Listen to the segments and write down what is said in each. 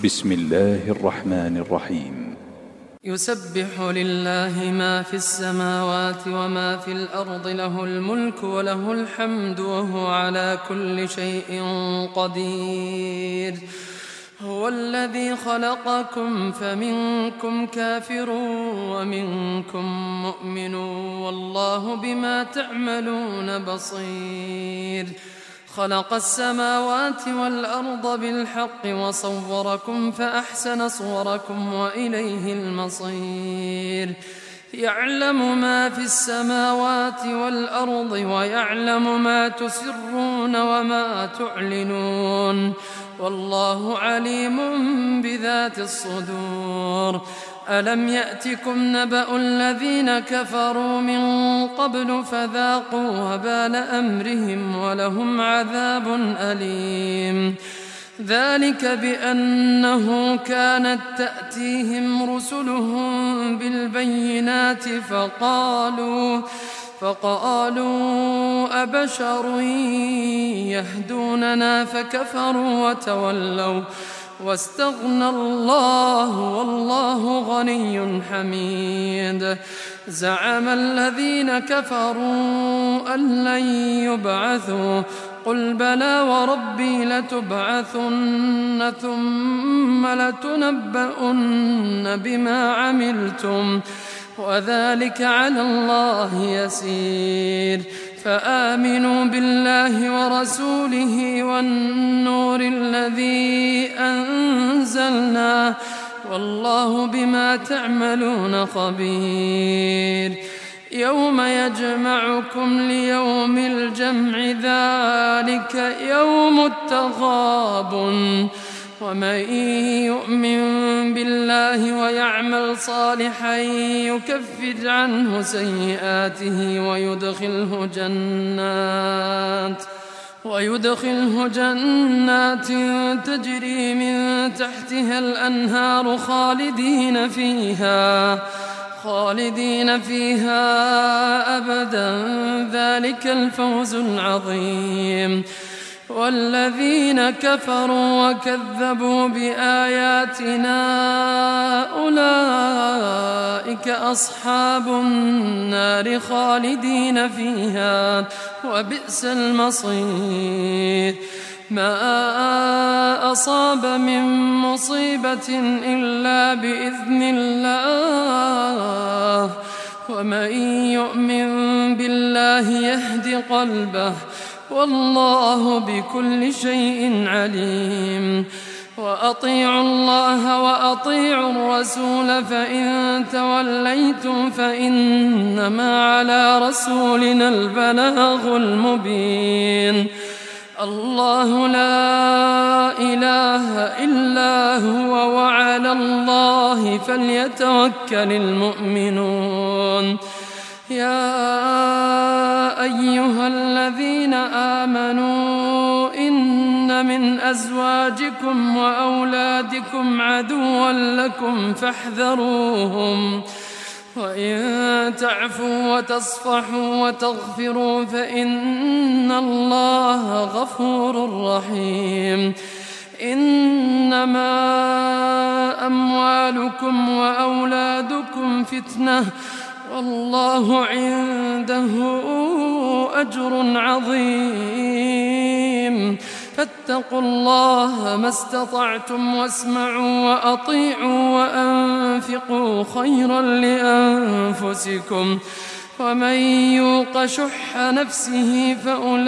بسم الله الرحمن الرحيم. يسبح لله ما في السماوات وما في الأرض، له الملك وله الحمد وهو على كل شيء قدير. هو الذي خلقكم فمنكم كافر ومنكم مؤمن، والله بما تعملون بصير. خلق السماوات والأرض بالحق وصوركم فأحسن صوركم وإليه المصير. يعلم ما في السماوات والأرض ويعلم ما تسرون وما تعلنون، والله عليم بذات الصدور. ألم يأتكم نبأ الذين كفروا من قبل فذاقوا وبال أمرهم ولهم عذاب أليم. ذلك بأنه كانت تأتيهم رسلهم بالبينات فقالوا أبشر يهدوننا فكفروا وتولوا واستغنى الله والله غني حميد. زعم الذين كفروا أن لن يبعثوا، قل بلى وربي لتبعثن ثم لتنبؤن بما عملتم وذلك على الله يسير. فآمنوا بالله ورسوله والنور الذي أنزلنا، والله بما تعملون خبير. يوم يجمعكم ليوم الجمع، ذلك يوم التغابن. ومن يؤمن بالله ويعمل صالحا يكفر عنه سيئاته ويدخله جنات تجري من تحتها الأنهار خالدين فيها أبدا، ذلك الفوز العظيم. والذين كفروا وكذبوا بآياتنا أولئك أصحاب النار خالدين فيها وبئس المصير. ما أصاب من مصيبة إلا بإذن الله، ومن يؤمن بالله يهد قلبه، والله بكل شيء عليم. وأطيعوا الله وأطيعوا الرسول، فإن توليتم فإنما على رسولنا البلاغ المبين. الله لا إله إلا هو، وعلى الله فليتوكل المؤمنون. يا أيها الذين آمنوا إن من أزواجكم وأولادكم عدوا لكم فاحذروهم، وإن تعفوا وتصفحوا وتغفروا فإن الله غفور رحيم. إنما أموالكم وأولادكم فتنة، والله عنده أجر عظيم. فاتقوا الله ما استطعتم، واسمعوا وأطيعوا وأنفقوا خيرا لأنفسكم، ومن يوق شح نفسه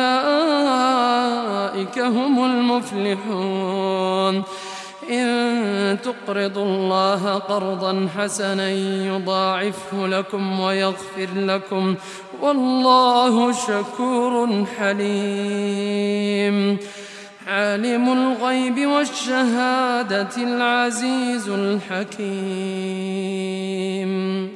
فأولئك هم المفلحون. إن تقرضوا الله قرضا حسنا يضاعفه لكم ويغفر لكم، والله شكور حليم. عالم الغيب والشهادة العزيز الحكيم.